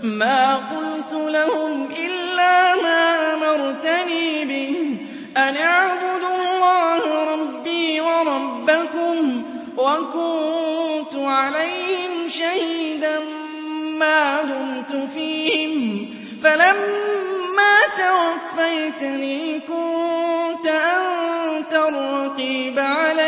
مَا قُلْتُ لَهُمْ إِلَّا مَا أَمَرْتَنِي بِهِ أَنِ اعْبُدُوا اللَّهَ رَبِّي وَرَبَّكُمْ ۖ وَكُنتُ عَلَيْهِمْ شَهِيدًا مَّا دُمْتُ فِيهِمْ ۖ فَلَمَّا تَوَفَّيْتَنِي كُنتَ أَنتَ الرَّقِيبَ عَلَيْهِمْ